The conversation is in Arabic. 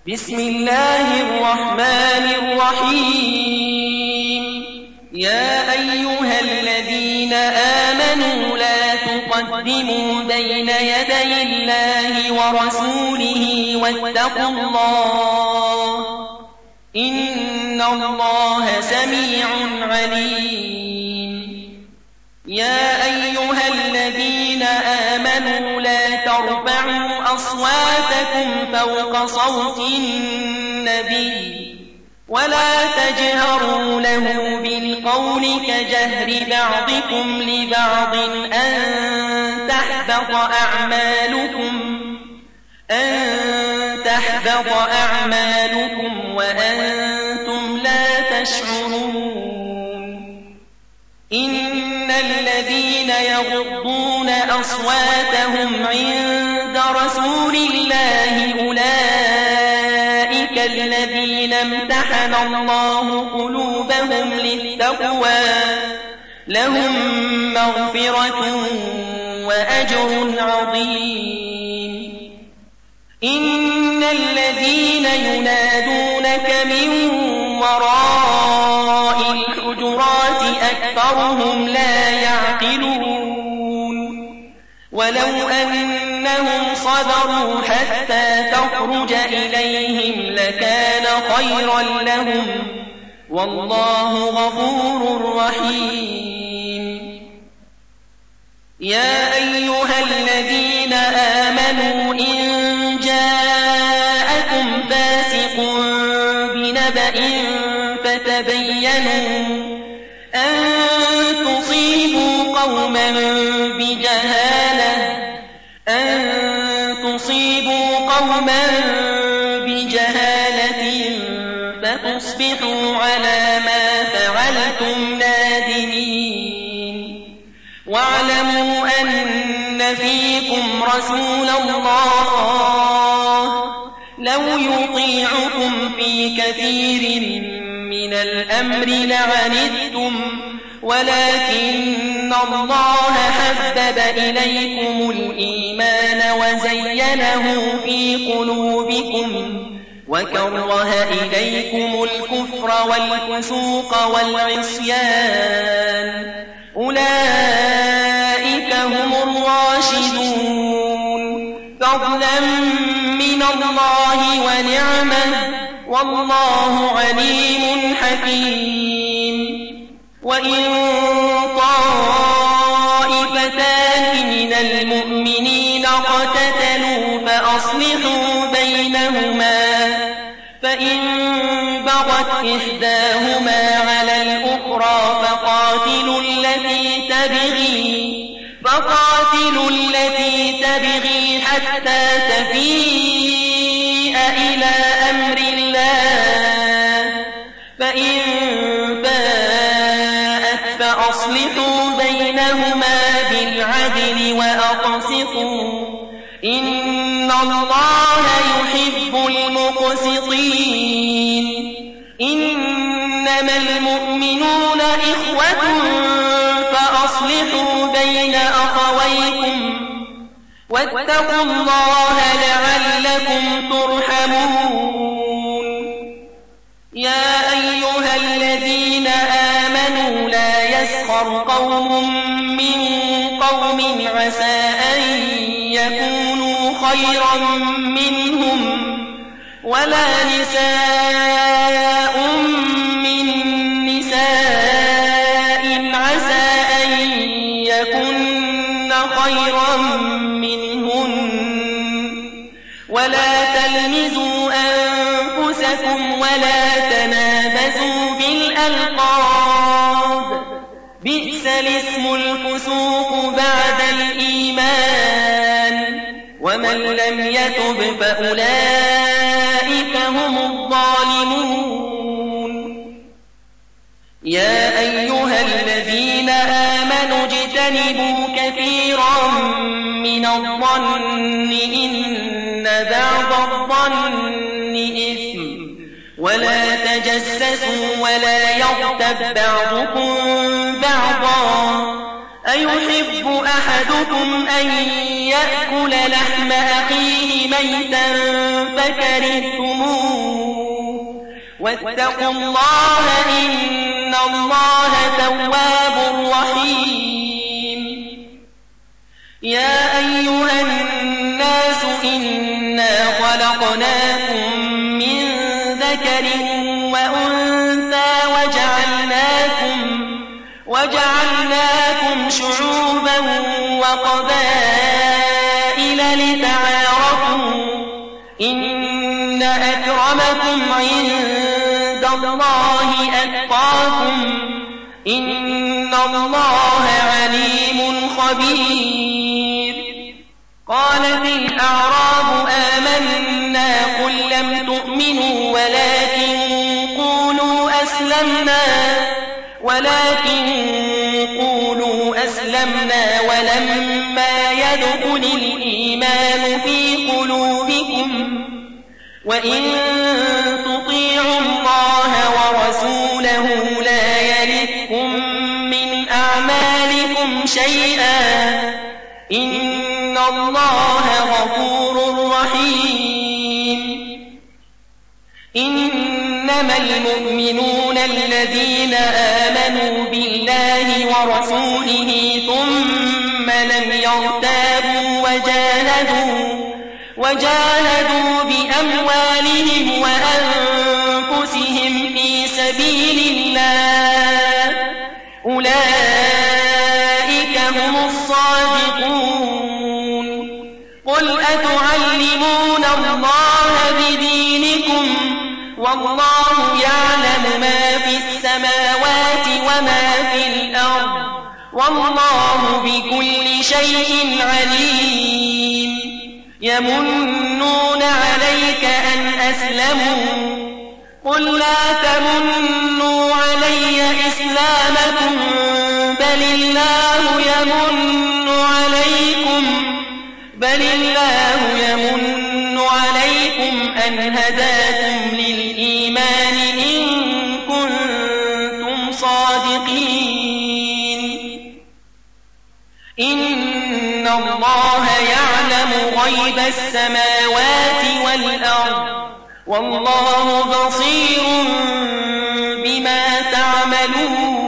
بسم الله الرحمن الرحيم. يا أيها الذين آمنوا لا تقدموا بين يدي الله ورسوله واتقوا الله إن الله سميع عليم. يا أيها الذين آمنوا لا ترفعوا أصواتكم فوق صوت النبي ولا تجهروا له بالقول كجهر بعضكم لبعض أن تحبط أعمالكم وأنتم لا تشعرون. إن الذين يغضون أصواتهم عند رسول الله أولئك الذين امتحن الله قلوبهم للتقوى لهم مغفرة وأجر عظيم. إن الذين ينادونك من وراء الحجرات أكثرهم لا يعقلون. ولو أنهم صبروا حتى تخرج إليهم لكان خيرا لهم والله غفور رحيم. يا أيها الذين آمنوا إن جاءكم فاسق بنبأ فتبينوا أن تصيبوا قوما بجهالة فتصبحوا على ما فعلتم نادمين. واعلموا أن فيكم رسول الله لو يطيعكم في كثير من الأمر لعنتم ولكن الله حبب إليكم الإيمان وزينه في قلوبكم وكره إليكم الكفر والفسوق والعصيان أولئك هم الراشدون فضلا من الله ونعمة والله عليم حكيم. وإن طائفتان من المؤمنين اقتتلوا فأصلحوا بينهما فإن بغت إحداهما على الأخرى فقاتلوا التي تبغي حتى تفيء إلى أمر الله فإن باءت فأصلحوا بينهما بالعدل وأقسطوا إن الله يحب المقسطين. إنما المؤمنون إخوة فأصلحوا بين أخويكم واتقوا الله لعلكم ترحمون. يا أيها الذين آمنوا لا يسخر قوم من قوم عسى أن يكونوا خيرا منهم ولا نساء من نساء عسى أن يكن خيرا منهن ولا تلمزوا أنفسكم ولا تنابزوا بالألقاب بئس الاسم الفسوق بعد الإيمان ومن لم يتب فأولئك هم الظالمون. يا أيها الذين آمنوا اجتنبوا كثيرا من الظن إن بعض الظن إثم ولا تجسسوا ولا يغتب بعضكم بعضا أيحب أحدكم أن يأكل لحم أخيه ميتا فكرهتموه واتقوا الله إن الله تواب رحيم يا أيها الناس إنا خلقناكم من ذكر وأنثى وجعلناكم شعوبا وقبائل لتعارفوا إن أكرمكم عند الله أتقاكم إن الله عليم خبير قالت الأعراب آمنا قل لم تؤمنوا ولكن قولوا أسلمنا ولما يدخل الإيمان في قلوبكم وإن تطيعوا الله ورسوله لا يلتكم من أعمالكم شيئا إن الله غفور رحيم إنما المؤمنون الذين آمنوا بالله ورسوله ثم لم يرتابوا وجاهدوا بأموالهم وأنفسهم في سبيل الله أولئك هم الصادقون قل أتعلمون الله بدينكم والله يعلم ما في السماوات وما في الأرض والله بكل شيء عليم يمنون عليك أن أسلموا قل لا تمنوا علي إسلامكم بل الله يمن عليكم أن هداكم للإيمان إن كنتم صادقين إن الله يعلم غيب السماوات والأرض والله بصير بما تعملون